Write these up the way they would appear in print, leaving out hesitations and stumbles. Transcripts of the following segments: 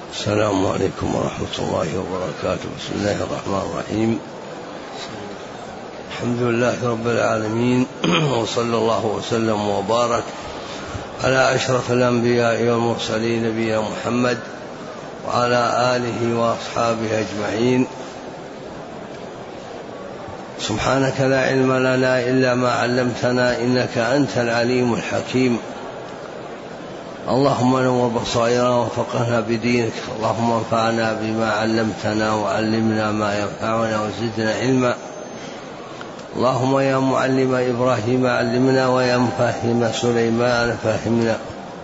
السلام عليكم ورحمة الله وبركاته. بسم الله الرحمن الرحيم. الحمد لله رب العالمين، وصلى الله وسلم وبارك على أشرف الأنبياء والمرسلين نبينا محمد وعلى آله وأصحابه أجمعين. سبحانك لا علم لنا إلا ما علمتنا إنك أنت العليم الحكيم. اللهم نور بصائرنا وفقهنا بدينك، اللهم انفعنا بما علمتنا وعلمنا ما ينفعنا وزدنا علما. اللهم يا معلم إبراهيم علمنا ويا مفهم سليمان فهمنا.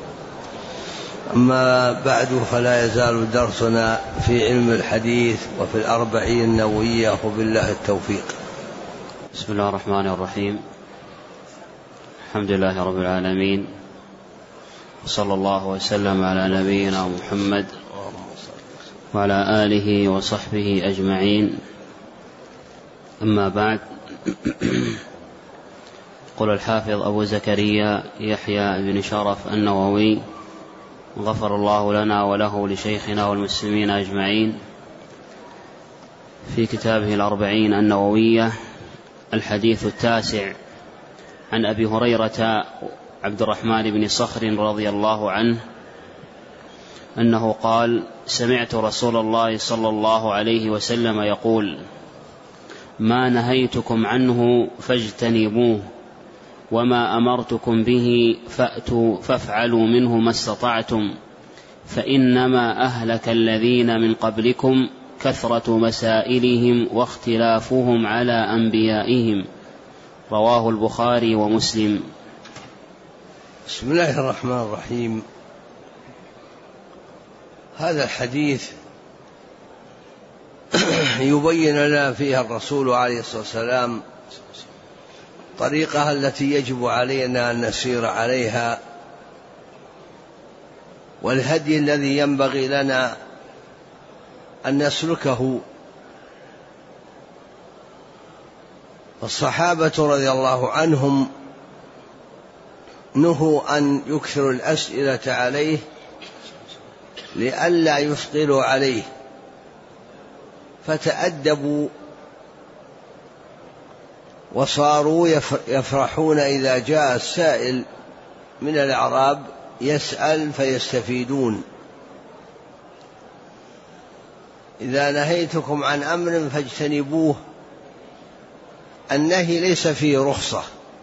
أما بعد، فلا يزال درسنا في علم الحديث وفي الأربعين النووية، وبالله التوفيق. بسم الله الرحمن الرحيم. الحمد لله رب العالمين، وصلى الله وسلم على نبينا محمد وعلى آله وصحبه أجمعين. أما بعد، قال الحافظ أبو زكريا يحيى بن شرف النووي غفر الله لنا وله لشيخنا والمسلمين أجمعين في كتابه الأربعين النووية الحديث التاسع عن أبي هريرة عبد الرحمن بن صخر رضي الله عنه أنه قال: سمعت رسول الله صلى الله عليه وسلم يقول: ما نهيتكم عنه فاجتنبوه، وما أمرتكم به فافعلوا منه ما استطعتم، فإنما أهلك الذين من قبلكم كثرة مسائلهم واختلافهم على أنبيائهم. رواه البخاري ومسلم. بسم الله الرحمن الرحيم. هذا الحديث يبين لنا فيها الرسول عليه الصلاة والسلام طريقها التي يجب علينا أن نسير عليها، والهدي الذي ينبغي لنا أن نسلكه. الصحابة رضي الله عنهم نهوا أن يكثروا الأسئلة عليه لئلا يثقلوا عليه، فتأدبوا وصاروا يفرحون إذا جاء السائل من الأعراب يسأل فيستفيدون. إذا نهيتكم عن أمر فاجتنبوه، النهي ليس فيه رخصة،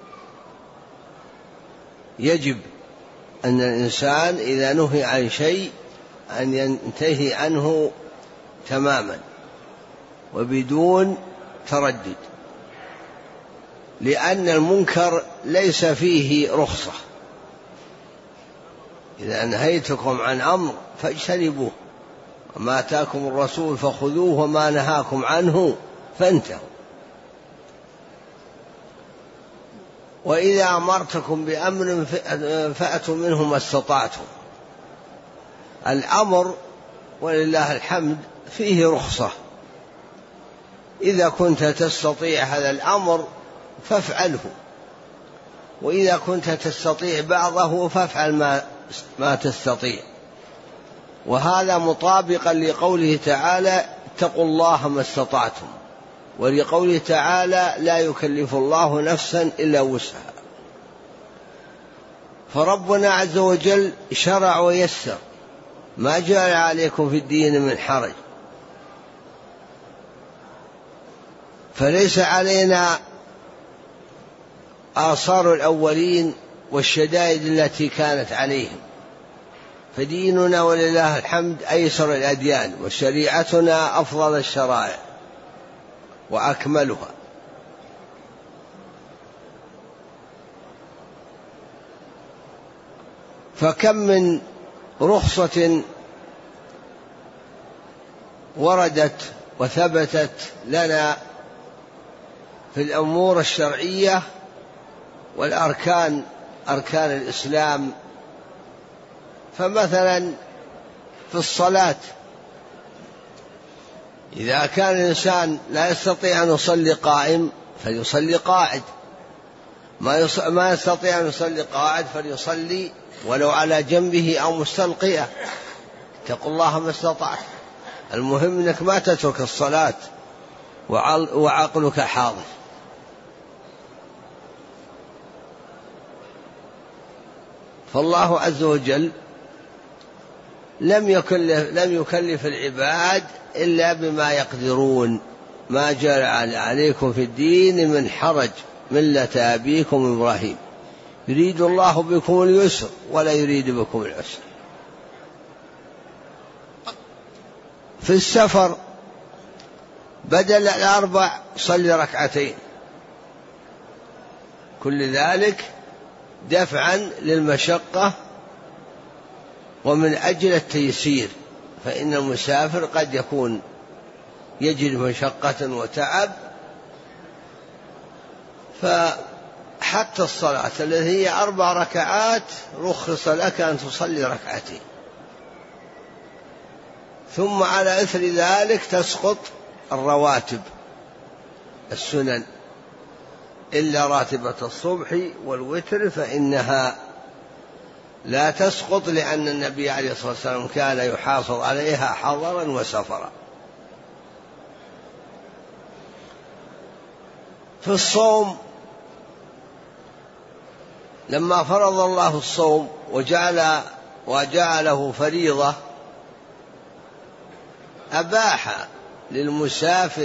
يجب أن الإنسان إذا نهي عن شيء أن ينتهي عنه تماما وبدون تردد، لأن المنكر ليس فيه رخصة. إذا نهيتكم عن أمر فاجتنبوه، وما آتاكم الرسول فخذوه وما نهاكم عنه فانتهوا. وإذا أمرتكم بأمر فأتوا منه ما استطعتم. الأمر ولله الحمد فيه رخصة، إذا كنت تستطيع هذا الأمر فافعله، وإذا كنت تستطيع بعضه فافعل ما تستطيع. وهذا مطابقا لقوله تعالى: اتقوا الله ما استطعتم، ولقوله تعالى: لا يكلف الله نفسا إلا وسعها. فربنا عز وجل شرع ويسر، ما جعل عليكم في الدين من حرج، فليس علينا آثار الأولين والشدائد التي كانت عليهم، فديننا ولله الحمد أيسر الأديان، وشريعتنا أفضل الشرائع وأكملها. فكم من رخصة وردت وثبتت لنا في الأمور الشرعية والأركان، أركان الإسلام. فمثلا في الصلاة، إذا كان الإنسان لا يستطيع أن يصلي قائم فليصلي قاعد، ما يستطيع أن يصلي قاعد فليصلي ولو على جنبه أو مستلقية. اتقوا الله ما استطعت. المهم أنك ما تترك الصلاة وعقلك حاضر. فالله عز وجل لم يكلف العباد إلا بما يقدرون. ما جعل عليكم في الدين من حرج ملة أبيكم إبراهيم يريد الله بكم اليسر ولا يريد بكم العسر. في السفر بدل 4 صلي 2 كل ذلك دفعا للمشقة ومن أجل التيسير، فإن المسافر قد يكون يجد مشقة وتعب، فحتى الصلاة التي هي 4 ركعات رخص لك أن تصلي 2. ثم على إثر ذلك تسقط الرواتب السنن إلا راتبة الصبح والوتر فإنها لا تسقط، لأن النبي عليه الصلاة والسلام كان يحافظ عليها حضرا وسفرا. في الصوم لما فرض الله الصوم وجعله فريضة أباح للمسافر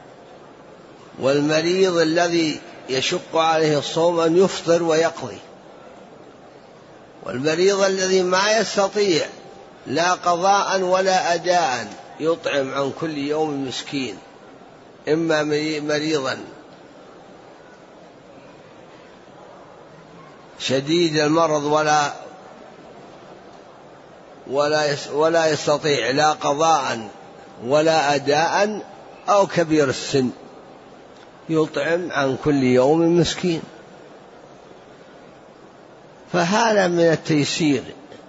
والمريض الذي يشق عليه الصوم أن يفطر ويقضي، والمريض الذي ما يستطيع لا قضاء ولا أداء يطعم عن كل يوم مسكين، إما مريضا شديد المرض ولا يستطيع لا قضاء ولا أداء، أو كبير السن يطعم عن كل يوم مسكين. فهذا من التيسير.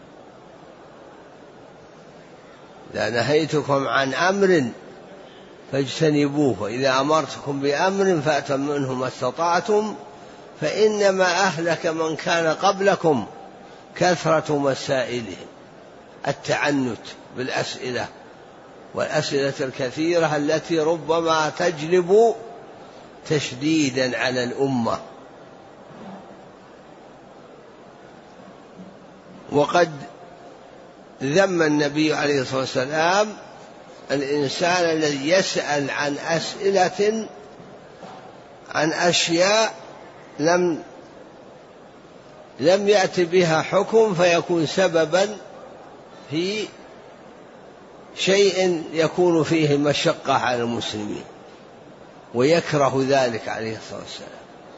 إذا نهيتكم عن أمر فاجتنبوه، إذا أمرتكم بأمر فأتوا منه ما استطعتم، فإنما أهلك من كان قبلكم كثرة مسائلهم، التعنت بالأسئلة والأسئلة الكثيرة التي ربما تجلب تشديدا على الأمة. وقد ذم النبي عليه الصلاة والسلام الإنسان الذي يسأل عن أسئلة عن أشياء لم يأت بها حكم فيكون سببا في شيء يكون فيه مشقة على المسلمين، ويكره ذلك عليه الصلاة والسلام.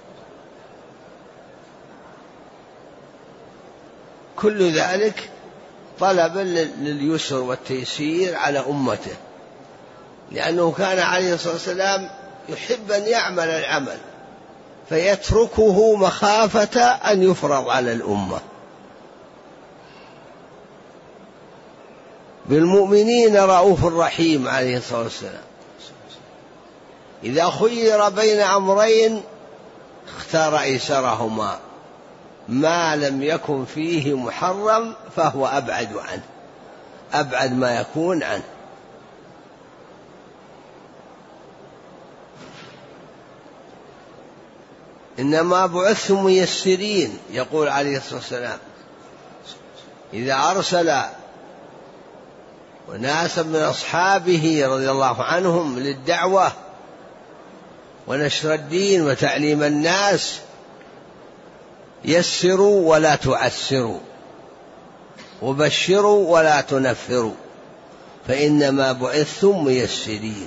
كل ذلك طلبا لليسر والتيسير على أمته، لأنه كان عليه الصلاة والسلام يحب أن يعمل العمل فيتركه مخافة أن يفرض على الأمة. بالمؤمنين رؤوف رحيم عليه الصلاة والسلام، إذا خير بين أمرين اختار أيسرهما، ما لم يكن فيه محرم فهو أبعد عنه، أبعد ما يكون عنه. إنما بعثتم ميسرين، يقول عليه الصلاة والسلام إذا أرسل وناسا من أصحابه رضي الله عنهم للدعوة ونشر الدين وتعليم الناس: يسروا ولا تعسروا، وبشروا ولا تنفروا، فإنما بعثتم ميسرين.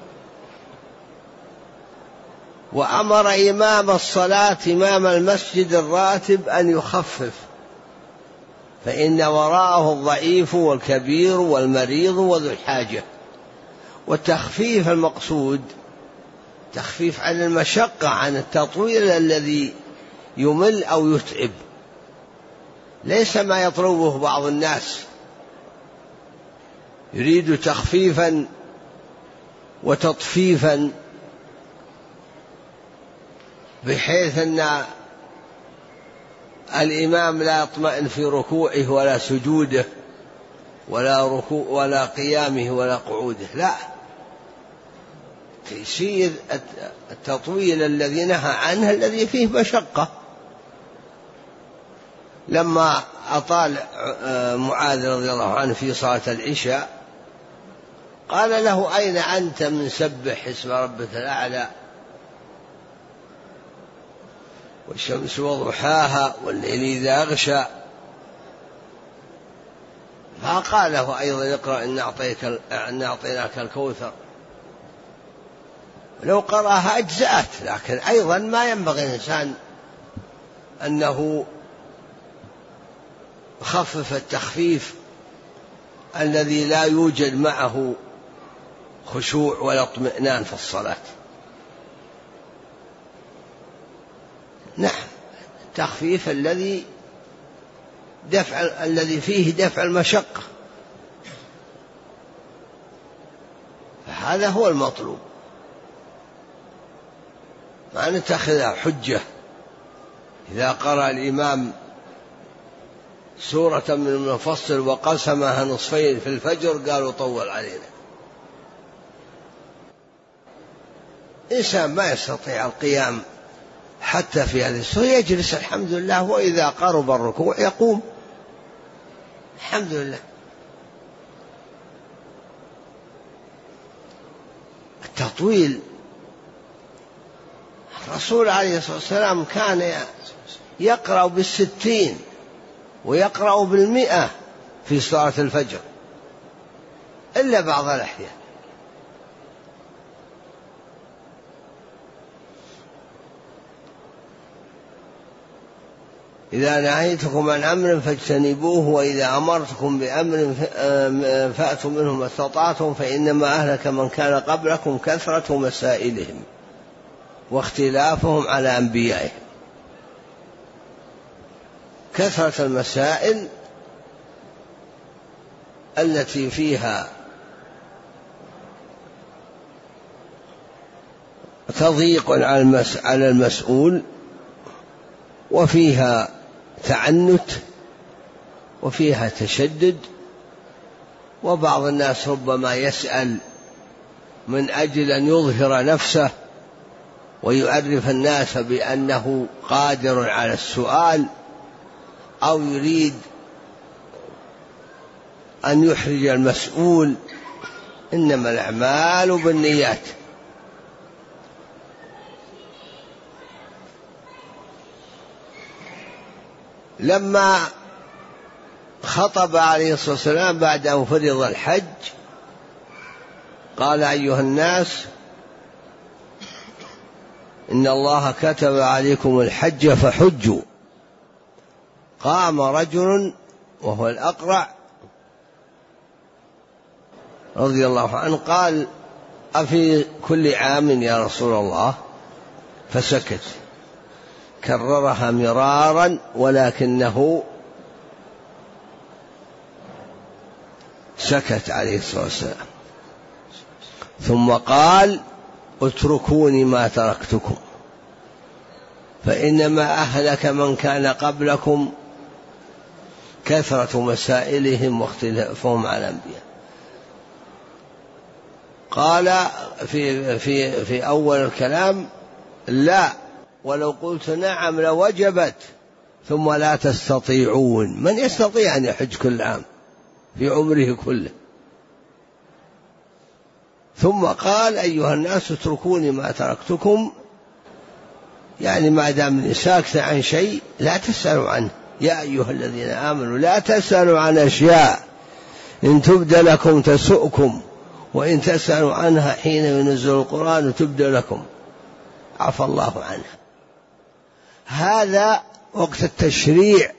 وأمر إمام الصلاة إمام المسجد الراتب أن يخفف، فإن وراءه الضعيف والكبير والمريض وذو الحاجة. والتخفيف المقصود تخفيف عن المشقة، عن التطويل الذي يمل أو يتعب، ليس ما يطلبه بعض الناس، يريد تخفيفا وتطفيفا بحيث أن الإمام لا يطمئن في ركوعه ولا سجوده، ولا ركوع ولا قيامه ولا قعوده، لا، تيسير التطويل الذي نهى عنه الذي فيه مشقة. لما أطال معاذ رضي الله عنه في صلاة العشاء قال له: أين أنت من سبح اسم ربك الأعلى والشمس وضحاها والليل إذا أغشى؟ فقال له أيضا: اقرأ إن أعطيناك الكوثر. لو قرأها أجزأت، لكن أيضا ما ينبغي الإنسان أنه خفف التخفيف الذي لا يوجد معه خشوع ولا اطمئنان في الصلاة. نعم، التخفيف الذي فيه دفع المشقة، فهذا هو المطلوب، ما نتخذها حجة. إذا قرأ الإمام سورة من المفصل وقسمها نصفين في الفجر قالوا طول علينا. إنسان ما يستطيع القيام حتى في هذه السورة يجلس الحمد لله، وإذا قرب الركوع يقوم الحمد لله. التطويل، الرسول عليه الصلاة والسلام كان يقرأ بالستين ويقرأ بالمئة في صلاة الفجر إلا بعض الأحيان. إذا نهيتكم عن أمر فاجتنبوه وإذا أمرتكم بأمر فأتوا منه ما استطعتم فإنما أهلك من كان قبلكم كثرة مسائلهم واختلافهم على أنبيائهم. كثرة المسائل التي فيها تضييق على المسؤول، وفيها تعنت، وفيها تشدد، وبعض الناس ربما يسأل من أجل أن يظهر نفسه ويعرف الناس بأنه قادر على السؤال، أو يريد أن يحرج المسؤول. إنما الأعمال بالنيات. لما خطب عليه الصلاة والسلام بعد أن فرض الحج قال: أيها الناس، إن الله كتب عليكم الحج فحجوا. قام رجل وهو الأقرع رضي الله عنه قال: أفي كل عام يا رسول الله؟ فسكت، كررها مرارا ولكنه سكت عليه الصلاة والسلام. ثم قال: اتركوني ما تركتكم فإنما أهلك من كان قبلكم كثرة مسائلهم واختلافهم على الأنبياء. قال في أول الكلام: لا، ولو قلت نعم لوجبت، ثم لا تستطيعون. من يستطيع أن يحج كل عام في عمره كله؟ ثم قال: أيها الناس اتركوني ما تركتكم، يعني ما دام ساكت عن شيء لا تسألوا عنه. يا أيها الذين آمنوا لا تسألوا عن أشياء إن تبد لكم تسؤكم وإن تسألوا عنها حين ينزل القرآن تبد لكم عفى الله عنها. هذا وقت التشريع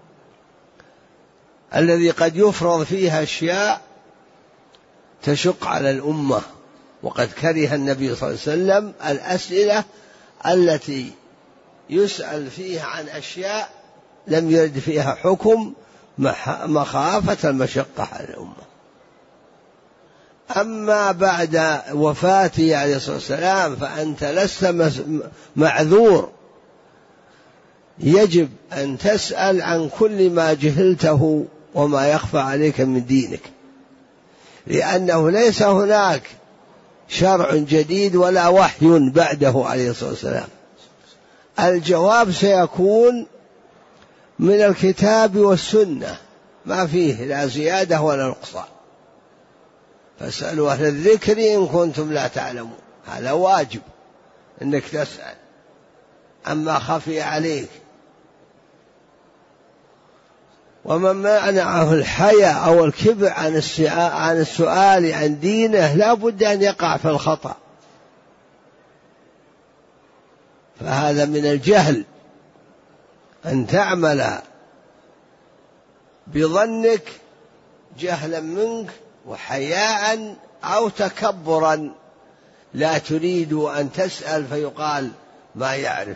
الذي قد يفرض فيها أشياء تشق على الأمة، وقد كره النبي صلى الله عليه وسلم الأسئلة التي يسأل فيها عن أشياء لم يرد فيها حكم مخافة المشقة على الأمة. أما بعد وفاته عليه الصلاة والسلام فأنت لست معذور، يجب أن تسأل عن كل ما جهلته وما يخفى عليك من دينك، لأنه ليس هناك شرع جديد ولا وحي بعده عليه الصلاة والسلام. الجواب سيكون من الكتاب والسنة، ما فيه لا زيادة ولا نقصان. فاسألوا أهل الذكر إن كنتم لا تعلمون، هذا واجب أنك تسأل عما خفي عليك. ومن منعه الحياء أو الكبر عن السؤال عن دينه لا بد أن يقع في الخطأ، فهذا من الجهل أن تعمل بظنك جهلا منك وحياء أو تكبرا، لا تريد أن تسأل فيقال ما يعرف.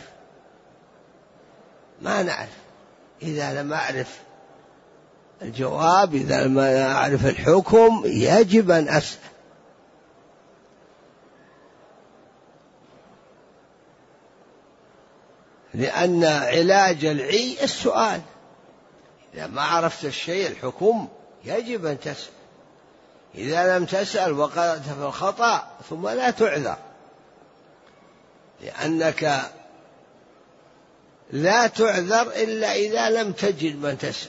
ما نعرف، إذا لم أعرف الجواب، إذا لم أعرف الحكم يجب أن أسأل. لأن علاج العي السؤال، إذا ما عرفت الشيء الحكم يجب أن تسأل. إذا لم تسأل وقعت في الخطأ ثم لا تعذر، لأنك لا تعذر إلا إذا لم تجد من تسأل.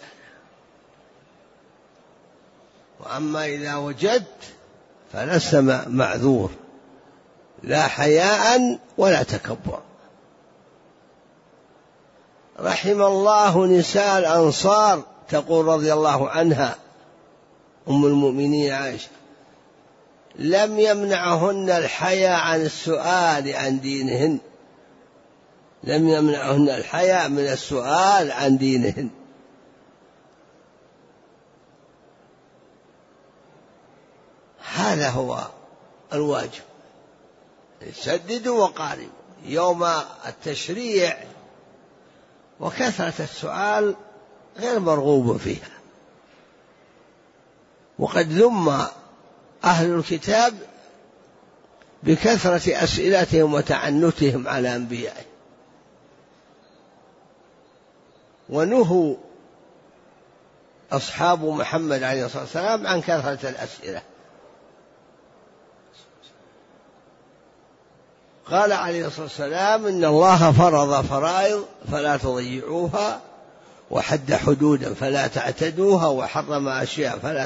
وأما إذا وجدت فلست معذور، لا حياء ولا تكبر. رحم الله نساء الأنصار، تقول رضي الله عنها أم المؤمنين عائشة: لم يمنعهن الحياء عن السؤال عن دينهن، لم يمنعهن الحياء من السؤال عن دينهن. هذا هو الواجب، سددوا وقاربوا. يوم التشريع وكثرة السؤال غير مرغوب فيها، وقد ذم أهل الكتاب بكثرة أسئلتهم وتعنتهم على أنبيائهم، ونهوا أصحاب محمد عليه الصلاة والسلام عن كثرة الأسئلة. قال عليه الصلاة والسلام: إن الله فرض فرائض فلا تضيعوها، وحد حدودا فلا تعتدوها، وحرم أشياء فلا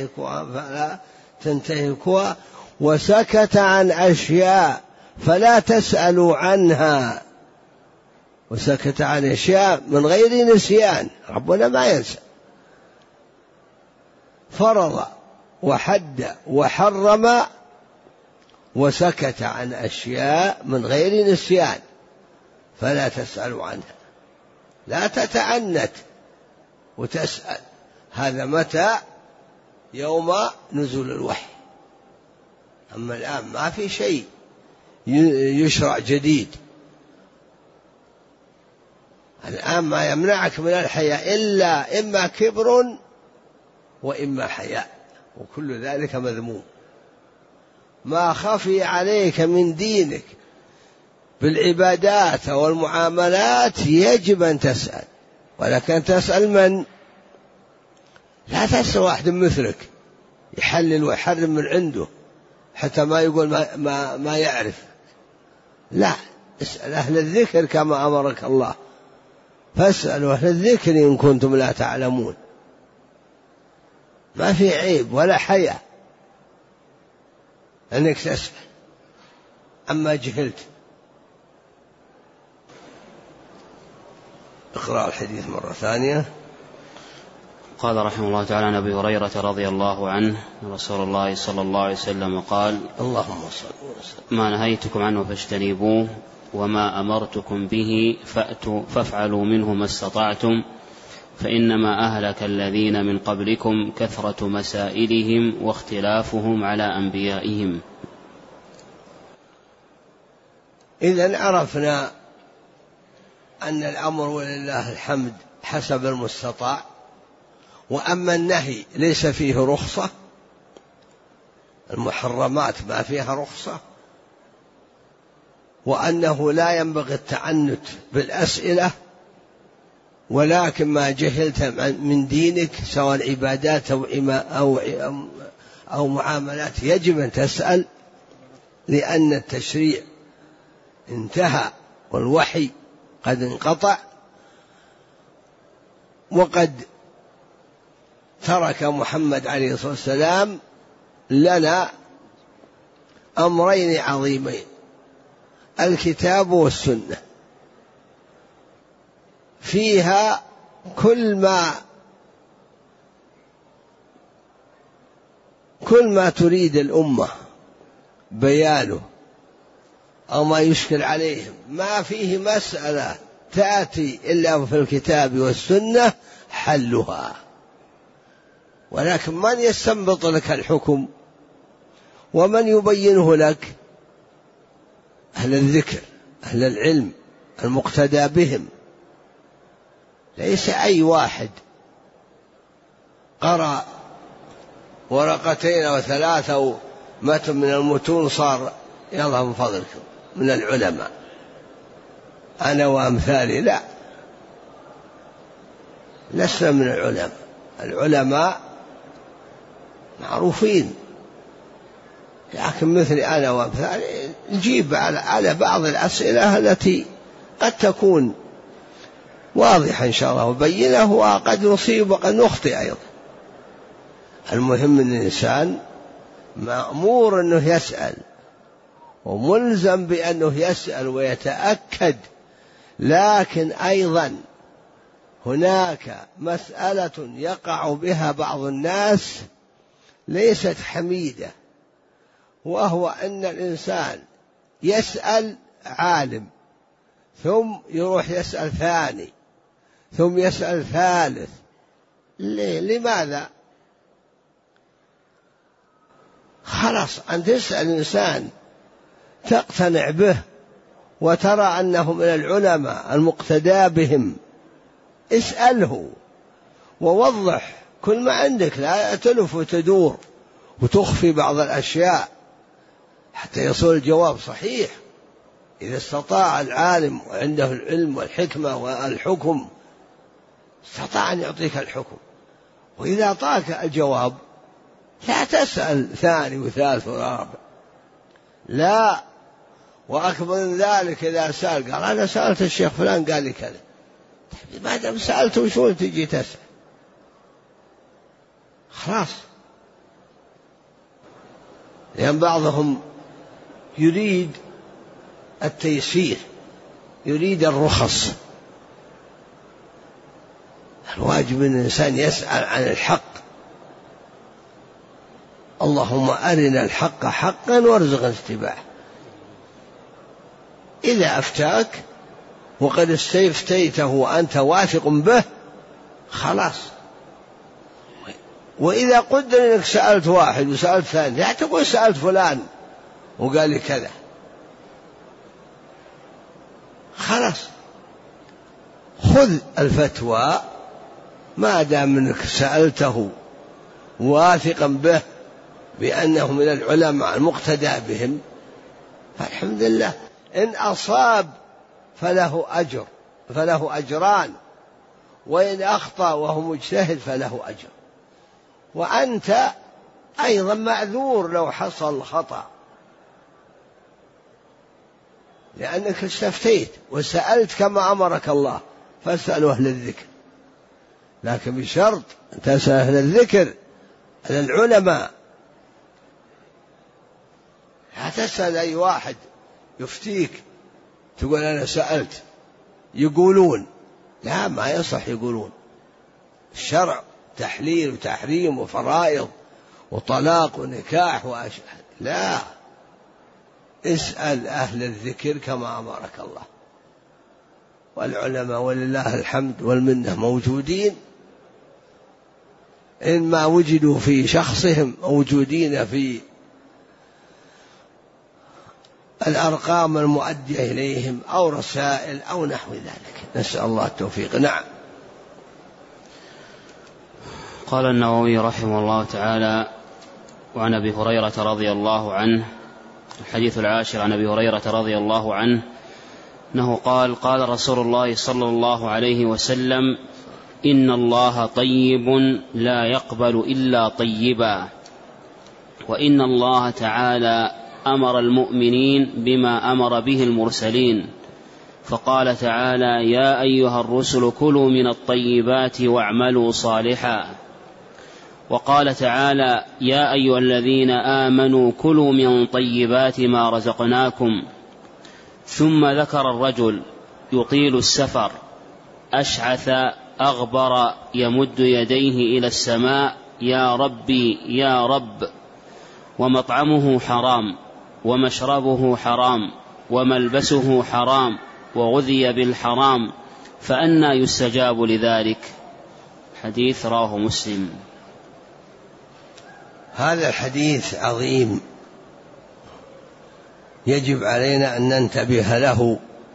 تنتهكوها، وسكت عن أشياء فلا تسألوا عنها. وسكت عن أشياء من غير نسيان، ربنا ما ينسى. فرض وحد وحرم وسكت عن أشياء من غير نسيان فلا تسألوا عنها. لا تتعنت وتسأل. هذا متى؟ يوم نزول الوحي. أما الآن ما في شيء يشرع جديد. الآن ما يمنعك من الحياء إلا إما كبر وإما حياء، وكل ذلك مذموم. ما خفي عليك من دينك بالعبادات والمعاملات يجب أن تسأل، ولكن تسأل من؟ لا تسأل واحد مثلك يحلل ويحرم من عنده حتى ما يقول ما يعرف. لا، اسأل أهل الذكر كما أمرك الله، فاسألوا أهل الذكر إن كنتم لا تعلمون. ما في عيب ولا حياء أنك تسأل أما جهلت. اقرأ الحديث مرة ثانية. قال رحمه الله تعالى: عن أبي هريرة رضي الله عنه رسول الله صلى الله عليه وسلم قال: اللهم صل وسلم: ما نهيتكم عنه فاجتنبوه، وما أمرتكم به فافعلوا منه ما استطعتم، فإنما أهلك الذين من قبلكم كثرة مسائلهم واختلافهم على أنبيائهم. إذن عرفنا أن الأمر ولله الحمد حسب المستطاع، وأما النهي ليس فيه رخصة، المحرمات ما فيها رخصة، وأنه لا ينبغي التعنت بالأسئلة ولكن ما جهلت من دينك سواء عبادات أو معاملات يجب أن تسأل، لأن التشريع انتهى والوحي قد انقطع، وقد ترك محمد عليه الصلاة والسلام لنا أمرين عظيمين: الكتاب والسنة، فيها كل ما تريد الأمة بيانه أو ما يشكل عليهم، ما فيه مسألة تأتي إلا في الكتاب والسنة حلها. ولكن من يستنبط لك الحكم ومن يبينه لك؟ أهل الذكر، أهل العلم المقتدى بهم، ليس أي واحد قرأ ورقتين أو ثلاثة أو متن من المتون صار يلا من فضلكم من العلماء أنا وأمثالي. لا، لسنا من العلماء. العلماء معروفين، لكن مثل أنا وأمثالي نجيب على بعض الأسئلة التي قد تكون واضحة إن شاء الله وبينه، وقد نصيب وقد نخطئ أيضا. المهم أن الإنسان مأمور أنه يسأل وملزم بأنه يسأل ويتأكد، لكن أيضا هناك مسألة يقع بها بعض الناس ليست حميدة، وهو أن الإنسان يسأل عالم ثم يروح يسأل ثاني ثم يسأل ثالث. لماذا؟ خلاص أن تسأل إنسان تقتنع به وترى أنه من العلماء المقتدى بهم، اسأله ووضح كل ما عندك، لا تلف وتدور وتخفي بعض الأشياء حتى يصل الجواب صحيح. إذا استطاع العالم وعنده العلم والحكمة والحكم استطاع أن يعطيك الحكم، وإذا أعطاك الجواب لا تسأل ثاني وثالث ورابع، لا. وأكبر من ذلك إذا سأل قال أنا سألت الشيخ فلان قال لي كذا، ما دام سألته وشو تجي تسأل؟ خلاص. لأن بعضهم يريد التيسير، يريد الرخص. الواجب أن الإنسان يسأل عن الحق. اللهم أرنا الحق حقا وارزقنا اتباعه. إذا أفتاك وقد استفتيته وأنت واثق به خلاص. وإذا قدر أنك سألت واحد وسألت ثاني لا تقول سألت فلان وقال لي كذا، خلاص خذ الفتوى ما دام أنك سألته واثقا به بأنه من العلماء المقتدى بهم فالحمد لله. إن أصاب فله أجر، فله أجران، وإن أخطأ وهو مجتهد فله أجر. وأنت أيضا معذور لو حصل خطأ، لأنك استفتيت وسألت كما أمرك الله، فاسألوا أهل الذكر، لكن بشرط أن تسأل أهل الذكر على العلماء، لا تسأل أي واحد يفتيك تقول أنا سألت يقولون، لا ما يصح يقولون. الشرع تحليل وتحريم وفرائض وطلاق ونكاح وأشهد، لا، اسأل أهل الذكر كما أمرك الله. والعلماء ولله الحمد والمنة موجودين، إن ما وجدوا في شخصهم موجودين في الأرقام المؤدية إليهم أو رسائل أو نحو ذلك، نسأل الله التوفيق. نعم. قال النووي رحمه الله تعالى: وعن أبي هريرة رضي الله عنه، الحديث العاشر عن أبي هريرة رضي الله عنه أنه قال: قال رسول الله صلى الله عليه وسلم: إن الله طيب لا يقبل إلا طيبا. وإن الله تعالى أمر المؤمنين بما أمر به المرسلين، فقال تعالى: يا أيها الرسل كلوا من الطيبات واعملوا صالحا. وقال تعالى: يا أيها الذين آمنوا كلوا من طيبات ما رزقناكم. ثم ذكر الرجل يطيل السفر أشعث أغبر يمد يديه إلى السماء: يا ربي يا رب، ومطعمه حرام ومشربه حرام وملبسه حرام وغذي بالحرام، فأنى يستجاب لذلك؟ حديث رواه مسلم. هذا الحديث عظيم، يجب علينا أن ننتبه له،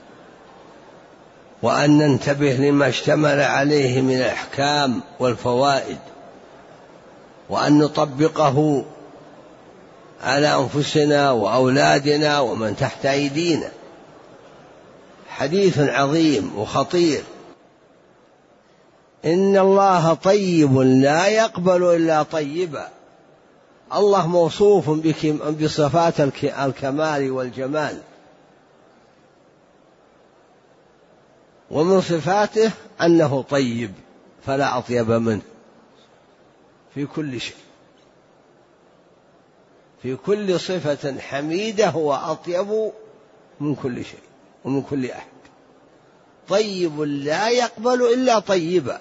وأن ننتبه لما اشتمل عليه من الأحكام والفوائد، وأن نطبقه على أنفسنا وأولادنا ومن تحت أيدينا. حديث عظيم وخطير. إن الله طيب لا يقبل إلا طيبا. الله موصوف بصفات الكمال والجمال، ومن صفاته أنه طيب فلا أطيب منه في كل شيء، في كل صفة حميدة هو أطيب من كل شيء ومن كل أحد. طيب لا يقبل إلا طيبا.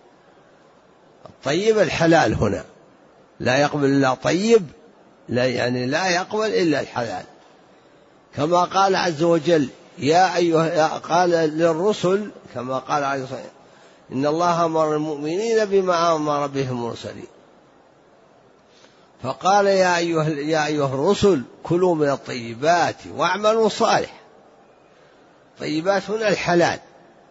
الطيب الحلال هنا، لا يقبل إلا طيب، لا يعني لا يقبل إلا الحلال، كما قال عز وجل: يا أيها، قال للرسل كما قال عليه الصلاة والسلام: إن الله أمر المؤمنين بما أمر به المرسلين، فقال: يا أيها الرسل كلوا من الطيبات واعملوا صالحا. طيبات هنا الحلال،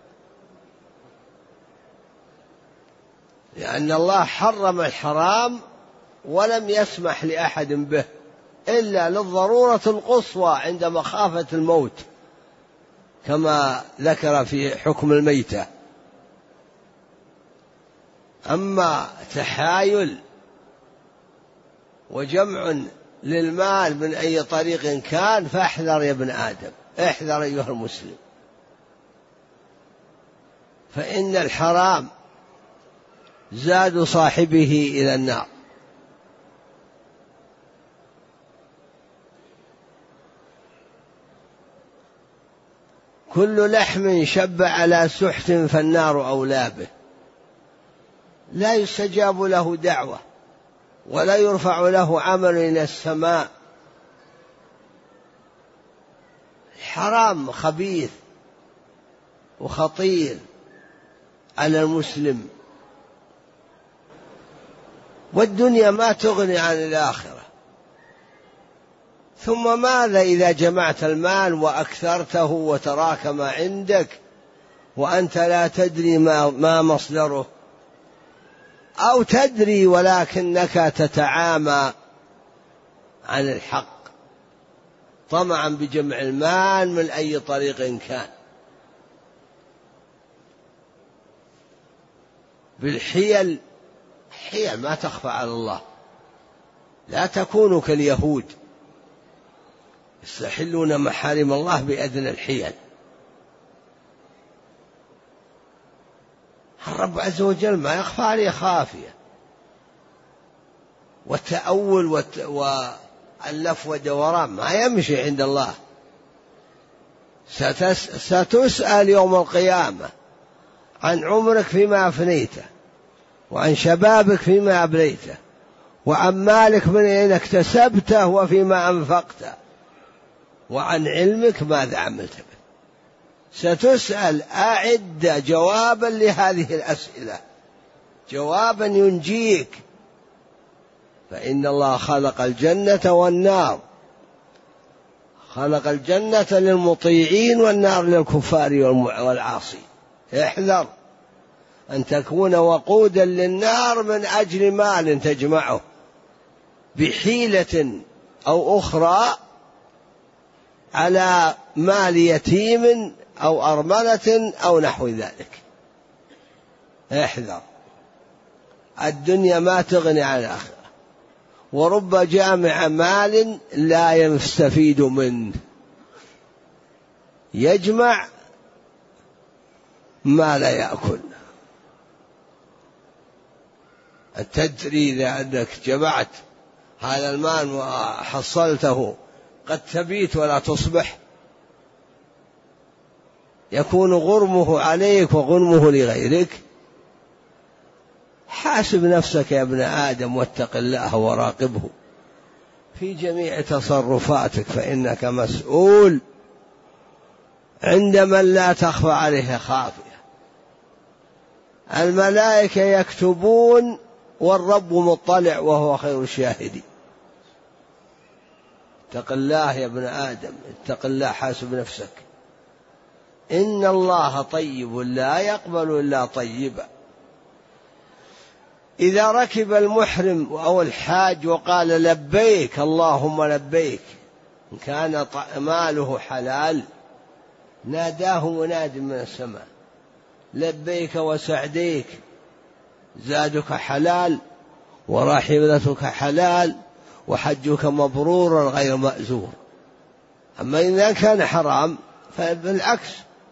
لأن الله حرم الحرام ولم يسمح لأحد به إلا للضرورة القصوى عند مخافة الموت، كما ذكر في حكم الميتة. أما تحايل وجمع للمال من أي طريق كان فاحذر يا ابن آدم، احذر أيها المسلم، فإن الحرام زاد صاحبه إلى النار. كل لحم شب على سحت فالنار أولى به. لا يستجاب له دعوة ولا يرفع له عمل إلى السماء. حرام خبيث وخطير على المسلم، والدنيا ما تغني عن الآخرة. ثم ماذا إذا جمعت المال وأكثرته وتراكم عندك وأنت لا تدري ما مصدره، أو تدري ولكنك تتعامى عن الحق طمعا بجمع المال من أي طريق كان، بالحيل. حيل ما تخفى على الله. لا تكونوا كاليهود يستحلون محارم الله بأدنى الحيل. الرب عز وجل ما يخفى عليه خافية، والتأول واللف والدوران ما يمشي عند الله. ستسأل يوم القيامة عن عمرك فيما أفنيته، وعن شبابك فيما أبليته، وعن مالك من أين اكتسبته وفيما أنفقته، وعن علمك ماذا عملت به. ستسأل. أعد جوابا لهذه الأسئلة، جوابا ينجيك. فإن الله خلق الجنة والنار، خلق الجنة للمطيعين والنار للكفار والعاصي. احذر أن تكون وقودا للنار من أجل مال تجمعه بحيلة أو أخرى على مال يتيم أو أرملة أو نحو ذلك. احذر، الدنيا ما تغني عن الآخرة، ورب جامع مال لا يستفيد منه، يجمع ما لا يأكل. تدري إذا أنك جمعت هذا المال وحصلته قد تبيت ولا تصبح، يكون غرمه عليك وغنمه لغيرك. حاسب نفسك يا ابن آدم واتق الله وراقبه في جميع تصرفاتك، فإنك مسؤول عند من لا تخفى عليه خافية. الملائكة يكتبون والرب مطلع وهو خير الشاهدين. اتق الله يا ابن آدم، اتق الله، حاسب نفسك. إن الله طيب لا يقبل إلا طيبا. إذا ركب المحرم أو الحاج وقال لبيك اللهم لبيك، إن كان ماله حلال ناداه مناد من السماء لبيك وسعديك، زادك حلال وراحلتك حلال وحجك مبرور غير مأزور. أما إذا كان حرام فبالعكس،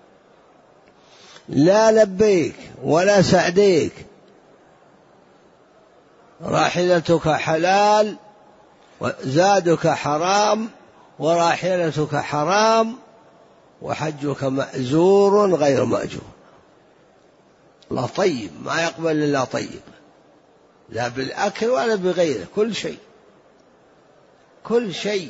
لا لبيك ولا سعديك، راحلتك حلال وزادك حرام وراحلتك حرام وحجك مأزور غير مأجور. الله طيب ما يقبل إلا طيب، لا بالأكل ولا بغيره، كل شيء كل شيء.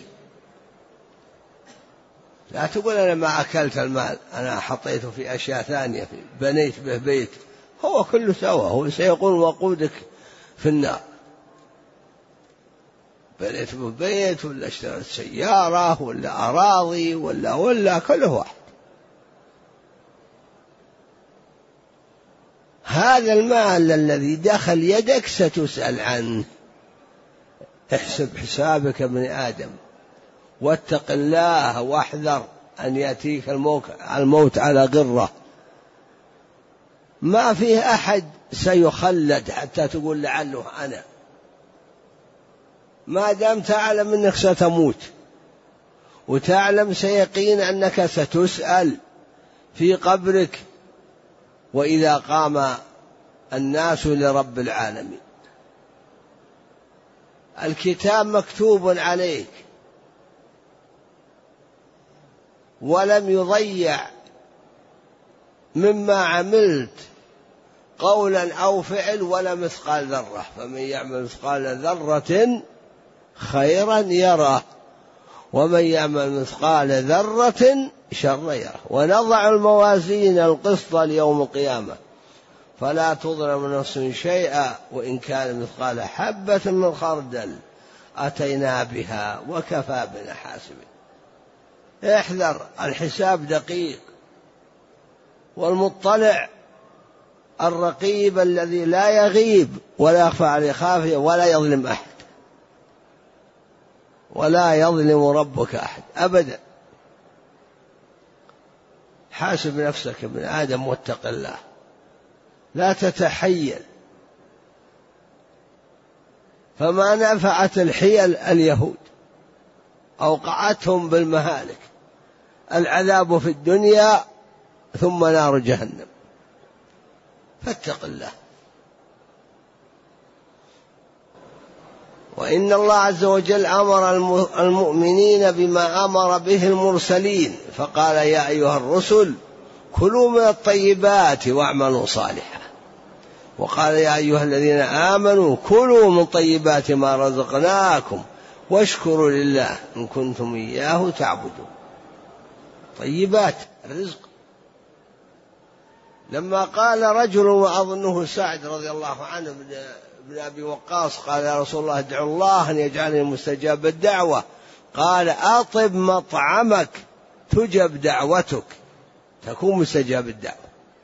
لا تقول أنا ما أكلت المال، أنا حطيته في أشياء ثانية، بنيت به بيت، هو كله سوا، هو سيقول وقودك في النار. بنيت به بيت ولا اشتريت سيارة ولا أراضي ولا كله واحد. هذا المال الذي دخل يدك ستسأل عنه. احسب حسابك ابن آدم، واتق الله واحذر أن يأتيك الموت على غرة. ما فيه أحد سيخلد حتى تقول لعله أنا، ما دام تعلم أنك ستموت وتعلم سيقين أنك ستسأل في قبرك وإذا قام الناس لرب العالمين. الكتاب مكتوب عليك ولم يضيع مما عملت قولا أو فعل ولا مثقال ذرة، فمن يعمل مثقال ذرة خيرا يره ومن يعمل مثقال ذرة شرا يره. ونضع الموازين القسط ليوم القيامة فلا تظلم نفس شيئا وإن كان مثقال حبة من خردل أتينا بها وكفى بنا حاسبين. احذر، الحساب دقيق، والمطلع الرقيب الذي لا يغيب ولا يخفى عليه خافية ولا يظلم أحد، ولا يظلم ربك أحد أبدا. حاسب نفسك ابن آدم واتق الله، لا تتحيل. فما نفعت الحيل اليهود، أوقعتهم بالمهالك، العذاب في الدنيا ثم نار جهنم. فاتق الله. وإن الله عز وجل أمر المؤمنين بما أمر به المرسلين، فقال يا أيها الرسل كلوا من الطيبات واعملوا صالحا، وقال يا أيها الذين آمنوا كلوا من طيبات ما رزقناكم واشكروا لله إن كنتم إياه تعبدون. طيبات الرزق. لما قال رجل وأظنه سعد رضي الله عنه بن أبي وقاص قال يا رسول الله ادعو الله أن يجعلني مستجاب الدعوة، قال أطب مطعمك تجب دعوتك، تكون مستجاب الدعوة.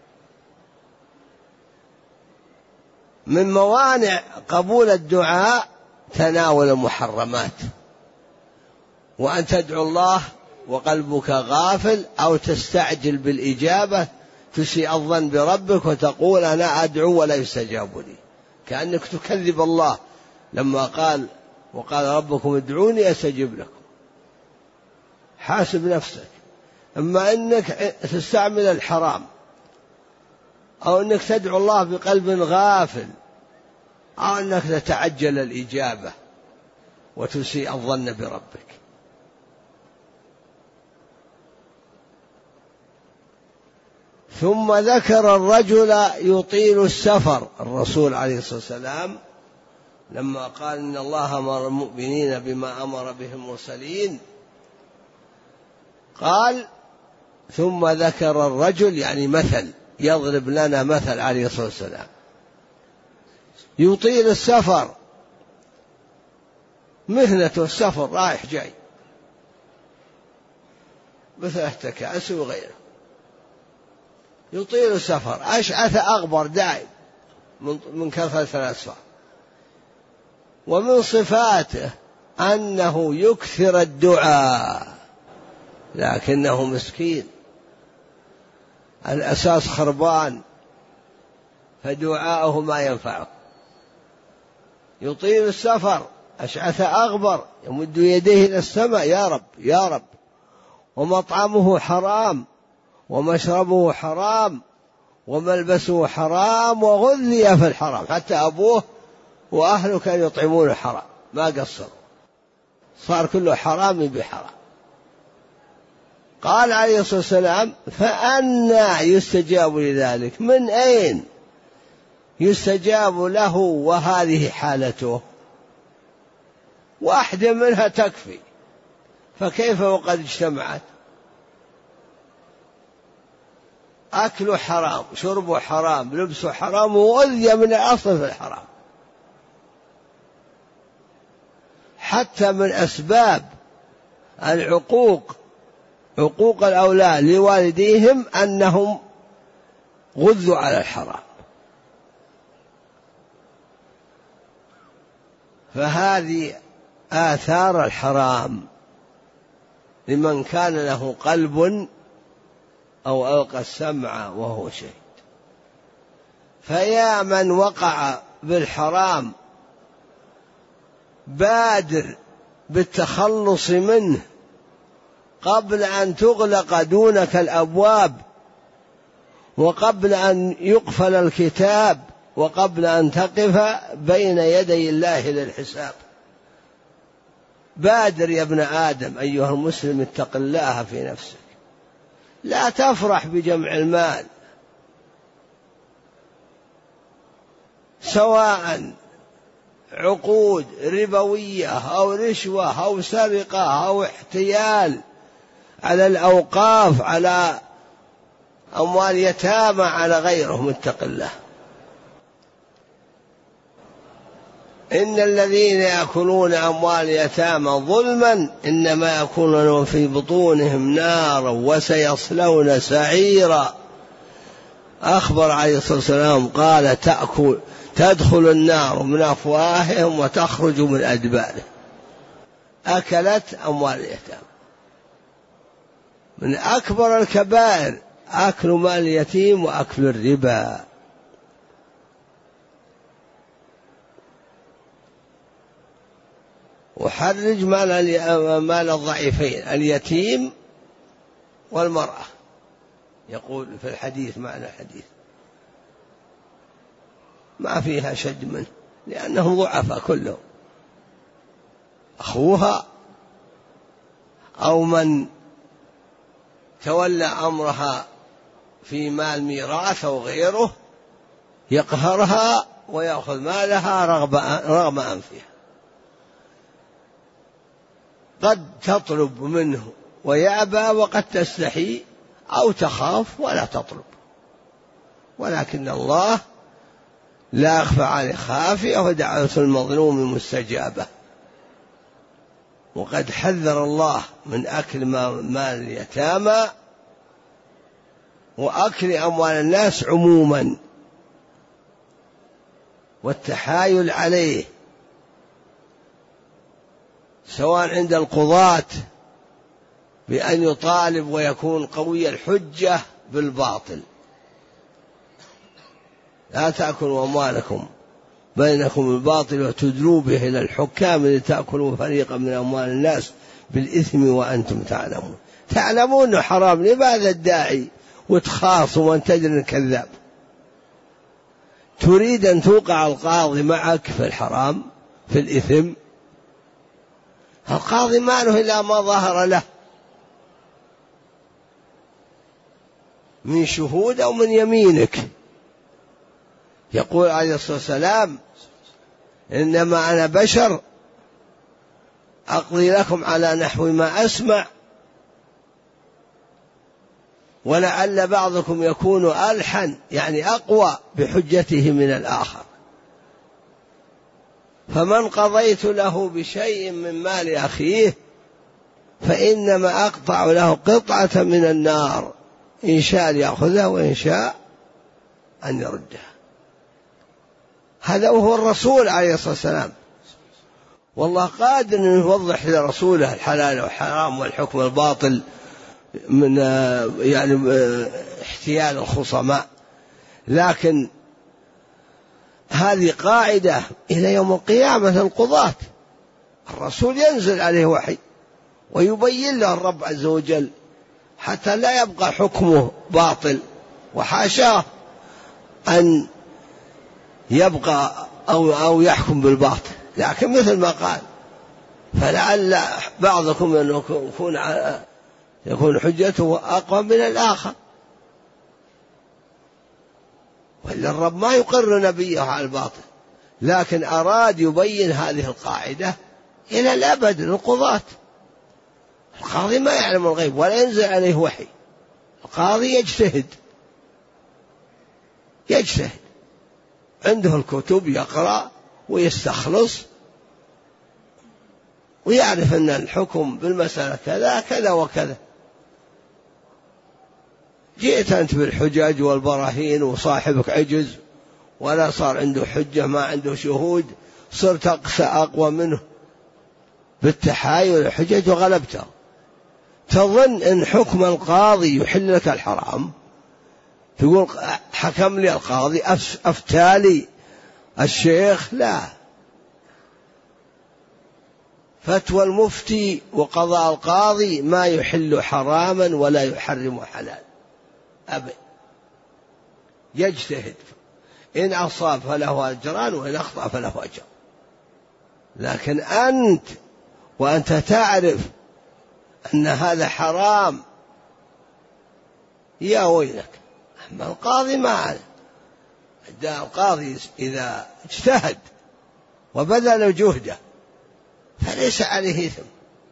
من موانع قبول الدعاء تناول المحرمات، وأن تدعو الله وقلبك غافل، أو تستعجل بالإجابة تسيء الظن بربك وتقول أنا أدعو ولا يستجاب لي، كأنك تكذب الله لما قال وقال ربكم ادعوني أستجب لكم. حاسب نفسك. أما أنك تستعمل الحرام، أو أنك تدعو الله بقلب غافل، أو أنك تتعجل الإجابة وتسيء الظن بربك. ثم ذكر الرجل يطيل السفر. الرسول عليه الصلاة والسلام لما قال إن الله أمر المؤمنين بما أمر به المرسلين قال ثم ذكر الرجل، يعني مثل، يضرب لنا مثل عليه الصلاة والسلام، يطيل السفر، مهنته السفر رايح جاي مثل احتكاس وغيره، يطيل السفر، أشعث أغبر دائم من كثرة الأسفار. ومن صفاته أنه يكثر الدعاء، لكنه مسكين، الأساس خربان، فدعاءه ما ينفعه. يطيل السفر، أشعث أغبر، يمد يديه إلى السماء يا رب يا رب، ومطعمه حرام ومشربه حرام وملبسه حرام وغذي في الحرام، حتى أبوه وأهله كانوا يطعمون حرام ما قصروا، صار كله حرام بحرام. قال عليه الصلاة والسلام فأنى يستجاب لذلك؟ من أين يستجاب له وهذه حالته؟ واحدة منها تكفي، فكيف وقد اجتمعت؟ أكله حرام، شربه حرام، لبسه حرام، وغذي من الأصل في الحرام. حتى من أسباب العقوق، عقوق الأولاد لوالديهم، أنهم غذوا على الحرام. فهذه آثار الحرام لمن كان له قلب أو ألقى السمع وهو شهيد. فيا من وقع بالحرام بادر بالتخلص منه قبل أن تغلق دونك الأبواب، وقبل أن يقفل الكتاب، وقبل أن تقف بين يدي الله للحساب. بادر يا ابن آدم أيها المسلم، اتق الله في نفسك، لا تفرح بجمع المال، سواء عقود ربوية أو رشوة أو سرقة أو احتيال على الأوقاف، على أموال يتامى، على غيرهم. اتق الله. إن الذين يأكلون أموال يتامى ظلما إنما يأكلون في بطونهم نارا وسيصلون سعيرا. أخبر عليه الصلاة والسلام قال تدخل النار من أفواههم وتخرج من أدبارهم. أكلت أموال اليتامى. من أكبر الكبائر أكل مال اليتيم وأكل الربا. وحرج مال الضعيفين، اليتيم والمرأة، يقول في الحديث، معنى الحديث ما فيها شد منه، لأنهم ضعفاء كلهم، أخوها أو من تولى أمرها في مال ميراث أو غيره يقهرها ويأخذ مالها رغم أنفها. قد تطلب منه ويأبى، وقد تستحي أو تخاف ولا تطلب، ولكن الله لا يخفى عليه خافية، ودعوة المظلوم مستجابة. وقد حذر الله من أكل مال اليتامى وأكل أموال الناس عموما، والتحايل عليه، سواء عند القضاة بأن يطالب ويكون قوي الحجة بالباطل. لا تأكلوا أموالكم بينكم بالباطل وتدلوا به إلى الحكام لتأكلوا فريقا من أموال الناس بالإثم وأنتم تعلمون. تعلمون أنه حرام، لماذا الداعي وتخاصم وأنت تدري الكذاب؟ تريد أن توقع القاضي معك في الحرام في الإثم. القاضي ما له إلا ما ظهر له من شهود أو من يمينك. يقول عليه الصلاة والسلام: إنما أنا بشر أقضي لكم على نحو ما أسمع، ولعل بعضكم يكون ألحن، يعني أقوى بحجته من الآخر. فمن قضيت له بشيء من مال أخيه فإنما أقطع له قطعة من النار، إن شاء يأخذها وإن شاء أن يردها. هذا هو الرسول عليه الصلاة والسلام، والله قادر أن يوضح لرسوله الحلال والحرام والحكم الباطل من يعني احتيال الخصماء. لكن هذه قاعدة إلى يوم القيامة. القضاة الرسول ينزل عليه وحي ويبين له الرب عز وجل حتى لا يبقى حكمه باطل، وحاشاه أن يبقى أو يحكم بالباطل. لكن مثل ما قال: فلعل بعضكم أنه يكون حجته أقوى من الآخر. وإلا الرب ما يقر نبيه على الباطل، لكن أراد يبين هذه القاعدة إلى الأبد للقضاة. القاضي ما يعلم الغيب ولا ينزل عليه وحي. القاضي يجتهد عنده الكتب، يقرأ ويستخلص ويعرف أن الحكم بالمسألة كذا كذا وكذا. جئت أنت بالحجج والبراهين وصاحبك عجز ولا صار عنده حجة، ما عنده شهود، صرت أقوى منه بالتحايل والحجج وغلبته. تظن أن حكم القاضي يحل لك الحرام؟ تقول حكم لي القاضي أفتالي الشيخ. لا، فتوى المفتي وقضاء القاضي ما يحل حراما ولا يحرم حلال أبدا. يجتهد، إن أصاب فله أجران وإن أخطأ فله أجر. لكن أنت تعرف أن هذا حرام، يا ويلك. أما القاضي ما عليه. القاضي إذا اجتهد وبذل جهده فليس عليه إثم.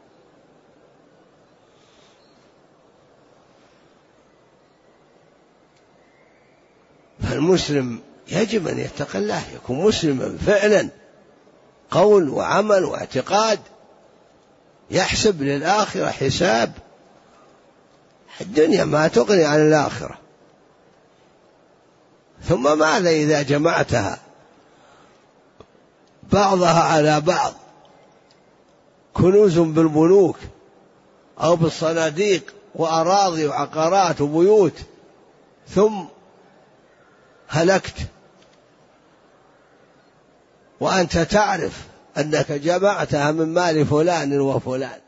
فالمسلم يجب أن يتقي الله، يكون مسلما فعلا، قول وعمل واعتقاد، يحسب للآخرة حساب. الدنيا ما تغني عن الآخرة. ثم ماذا إذا جمعتها بعضها على بعض، كنوز بالبنوك أو بالصناديق وأراضي وعقارات وبيوت، ثم هلكت وأنت تعرف أنك جمعتها من مال فلان وفلان؟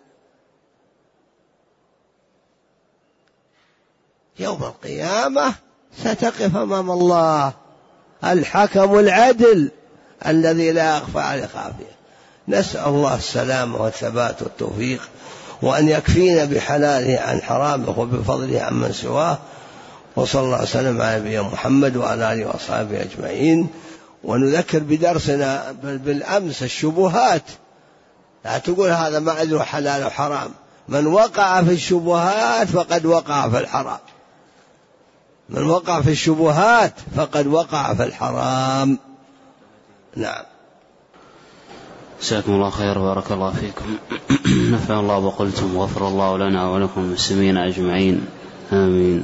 يوم القيامة ستقف أمام الله الحكم العدل الذي لا يخفى عليه خافية. نسأل الله السلامة والثبات والتوفيق، وأن يكفينا بحلاله عن حرامه وبفضله عمن سواه. وصلى الله وسلم على نبينا محمد وعلى آله وأصحابه أجمعين. ونذكر بدرسنا بالأمس الشبهات. لا تقول هذا ما أدري حلال وحرام. من وقع في الشبهات فقد وقع في الحرام. من وقع في الشبهات فقد وقع في الحرام. نعم. جزاكم الله خير وبارك الله فيكم. نفع الله وقلتم وغفر الله لنا ولكم المسلمين أجمعين، آمين.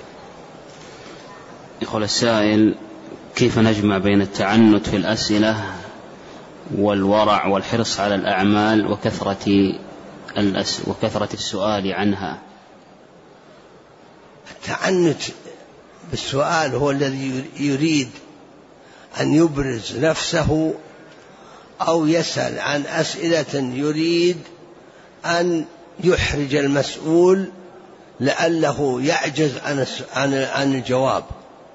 يقول السائل: كيف نجمع بين التعنت في الأسئلة والورع والحرص على الأعمال وكثرة وكثرة السؤال عنها. التعنت بالسؤال هو الذي يريد أن يبرز نفسه أو يسأل عن أسئلة يريد أن يحرج المسؤول لعله يعجز عن الجواب،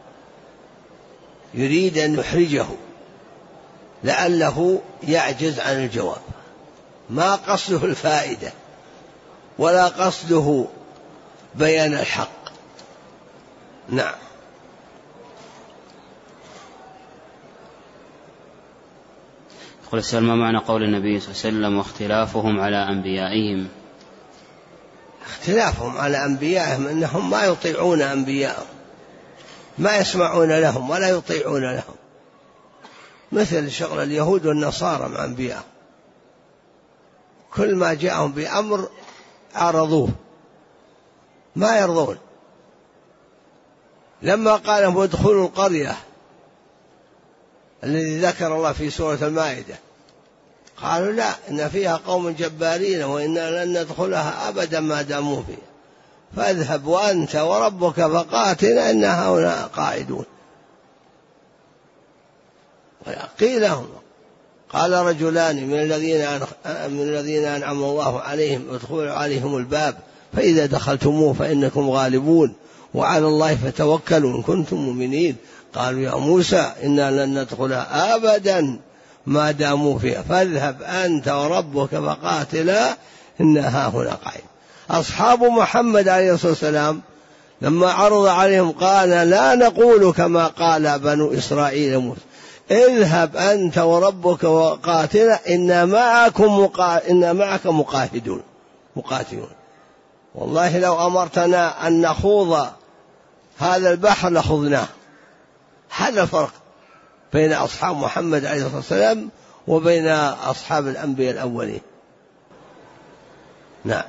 يريد أن يحرجه لعله يعجز عن الجواب، ما قصده الفائدة ولا قصده بيان الحق. نعم. يقول السائل: ما معنى قول النبي صلى الله عليه وسلم: واختلافهم على أنبيائهم؟ اختلافهم على أنبيائهم أنهم ما يطيعون أنبيائهم، ما يسمعون لهم ولا يطيعون لهم، مثل شغل اليهود والنصارى مع أنبيائهم، كل ما جاءهم بأمر عرضوه، ما يرضون. لما قال لهم ادخلوا القرية الذي ذكر الله في سورة المائدة قالوا لا، إن فيها قوم جبارين وإنا لن ندخلها أبدا ما داموا فيها، فاذهب وأنت وربك فقاتلا إنا هنا قاعدون. قيل لهم قال رجلان من الذين أنعم الله عليهم ادخلوا عليهم الباب فإذا دخلتموه فإنكم غالبون وعلى الله فتوكلوا إن كنتم مؤمنين. قالوا يا موسى إنا لن ندخلها أبدا ما داموا فيها فاذهب أنت وربك فقاتلا إنها هنا قاعد. أصحاب محمد عليه الصلاة والسلام لما عرض عليهم قال لا نقول كما قال بنو إسرائيل موسى اذهب أنت وربك وقاتلا إنا معكم مقاتلون. والله لو أمرتنا أن نخوض هذا البحر لخضناه. هذا الفرق بين أصحاب محمد عليه الصلاة والسلام وبين أصحاب الأنبياء الأولين. نعم.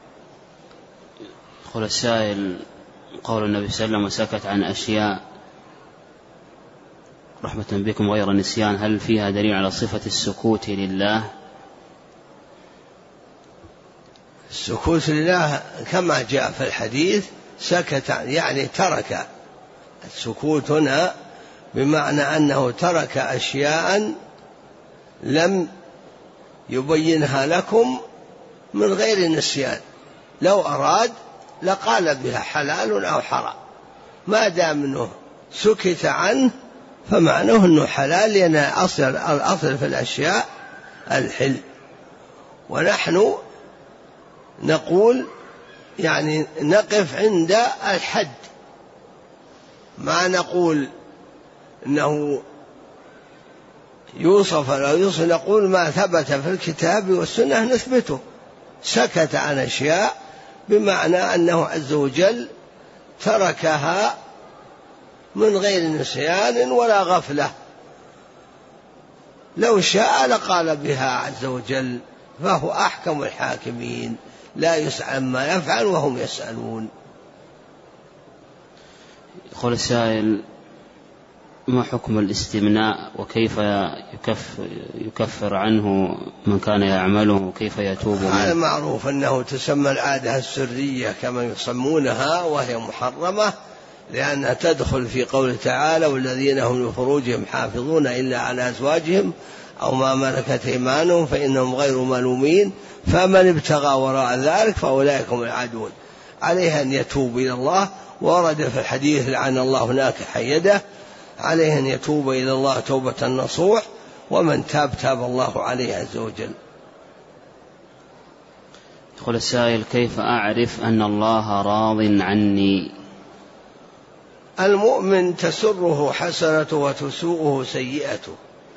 يقول السائل: قول النبي صلى الله عليه وسلم: وسكت عن أشياء رحمة بكم غير نسيان، هل فيها دليل على صفة السكوت لله؟ السكوت لله كما جاء في الحديث سكت، يعني ترك. السكوت هنا بمعنى أنه ترك أشياء لم يبينها لكم من غير نسيان، لو أراد لقال بها حلال أو حرام، ما دام أنه سكت عنه فمعناه أنه حلال، لأن الأصل في الأشياء الحل. ونحن نقول يعني نقف عند الحد، ما نقول إنه يوصف ولا يوصف، نقول ما ثبت في الكتاب والسنة نثبته. سكت عن أشياء بمعنى أنه عز وجل تركها من غير نسيان ولا غفلة، لو شاء لقال بها عز وجل، فهو أحكم الحاكمين لا يسأل ما يفعل وهم يسألون. يقول السائل: ما حكم الاستمناء وكيف يكفر عنه من كان يعمله وكيف يتوب منه؟ هذا معروف أنه تسمى العادة السرية كما يسمونها، وهي محرمة لأنها تدخل في قول تعالى: والذين هم لفروجهم حافظون إلا على أزواجهم أو ما ملكت أيمانهم فإنهم غير ملومين فمن ابتغى وراء ذلك فأولئك هم العادون. عليه أن يتوب إلى الله، ورد في الحديث: لعن الله ناكح يده. عليه أن يتوب إلى الله توبة نصوح، ومن تاب تاب الله عليه عز وجل. يقول السائل: كيف أعرف أن الله راض عني؟ المؤمن تسره حسنته وتسوءه سيئته،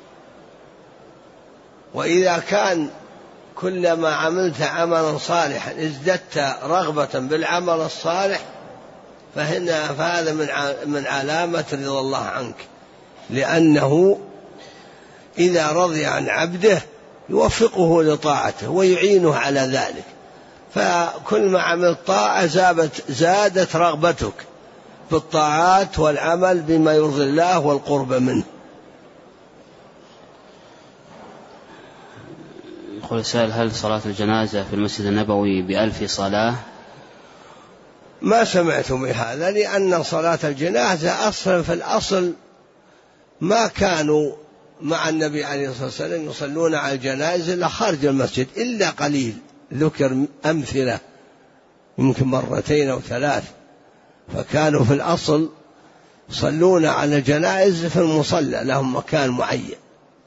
وإذا كان كلما عملت عملا صالحا ازددت رغبة بالعمل الصالح فهذا من علامة رضا الله عنك، لأنه إذا رضي عن عبده يوفقه لطاعته ويعينه على ذلك، فكل ما عملت طاعة زادت رغبتك بالطاعات والعمل بما يرضي الله والقرب منه. يقول السائل: هل صلاة الجنازة في المسجد النبوي ب1000 صلاة؟ ما سمعت بهذا، لأن صلاة الجنازة أصلا في الأصل ما كانوا مع النبي عليه الصلاة والسلام يصلون على الجنائز إلا خارج المسجد إلا قليل، ذكر أمثلة يمكن 2 أو 3، فكانوا في الأصل يصلون على الجنائز في المصلى، لهم مكان معين.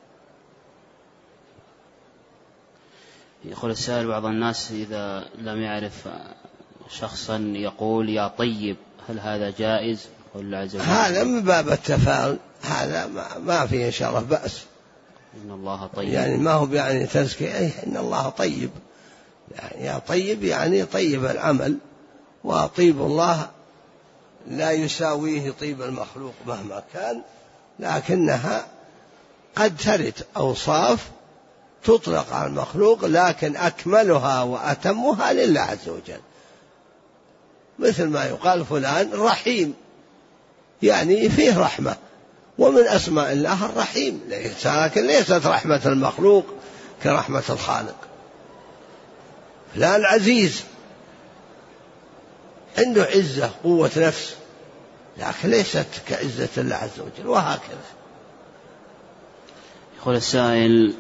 يقول السائل: بعض الناس إذا لم يعرف شخصا يقول يا طيب، هل هذا جائز؟ هذا من باب التفاؤل، هذا ما فيه إن شاء الله بأس. إن الله طيب، يعني ما هو يعني تزكية، إن الله طيب، يعني يا طيب يعني طيب العمل، وطيب الله لا يساويه طيب المخلوق مهما كان، لكنها قد ترد أوصاف تطلق على المخلوق، لكن أكملها وأتمها لله عز وجل، مثل ما يقال فلان رحيم، يعني فيه رحمة، ومن أسماء الله الرحيم، لكن ليست رحمة المخلوق كرحمة الخالق. فلان عزيز، عنده عزة قوة نفس، لكن ليست كعزة الله عز وجل، وهكذا. يقول السائل: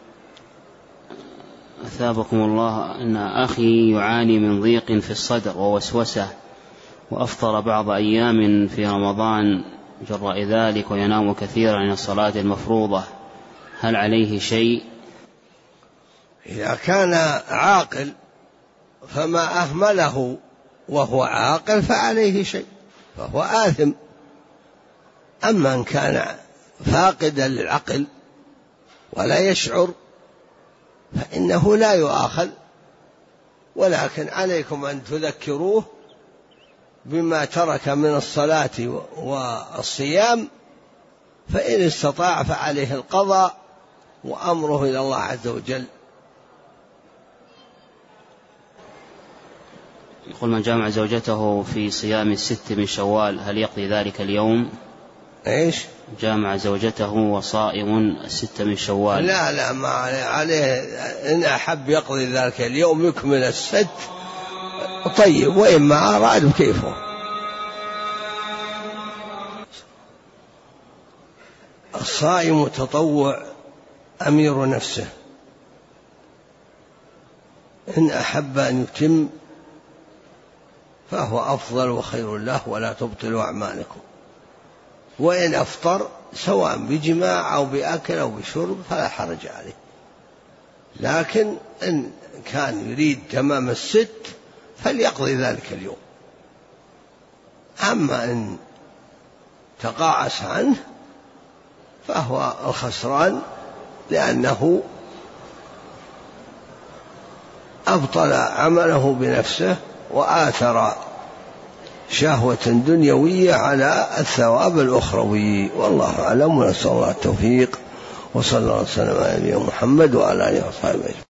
أثابكم الله، أن أخي يعاني من ضيق في الصدر ووسوسة، وأفطر بعض أيام في رمضان جراء ذلك، وينام كثيرا عن الصلاة المفروضة، هل عليه شيء؟ إذا كان عاقل فما أهمله وهو عاقل فعليه شيء، فهو آثم. أما إن كان فاقدا للعقل ولا يشعر فإنه لا يؤاخذ، ولكن عليكم أن تذكروه بما ترك من الصلاة والصيام، فإن استطاع فعليه القضاء وأمره إلى الله عز وجل. يقول: من جامع زوجته في صيام 6 من شوال هل يقضي ذلك اليوم؟ إيش؟ جامع زوجته وصائم 6 من شوال. لا ما عليه، إن أحب يقضي ذلك اليوم يكمل 6 طيب، وإما أراد بكيفه. الصائم تطوع أمير نفسه، إن أحب أن يتم فهو أفضل وخير له، ولا تبطلوا أعمالكم. وإن أفطر سواء بجماع أو بأكل أو بشرب فلا حرج عليه، لكن إن كان يريد تمام 6 فليقضي ذلك اليوم. أما إن تقاعس عنه فهو الخسران، لأنه أبطل عمله بنفسه وآثر شهوة دنيوية على الثواب الأخروي. والله أعلم، ونسأل الله التوفيق، وصلى الله وسلم على نبينا محمد وعلى آله وصحبه.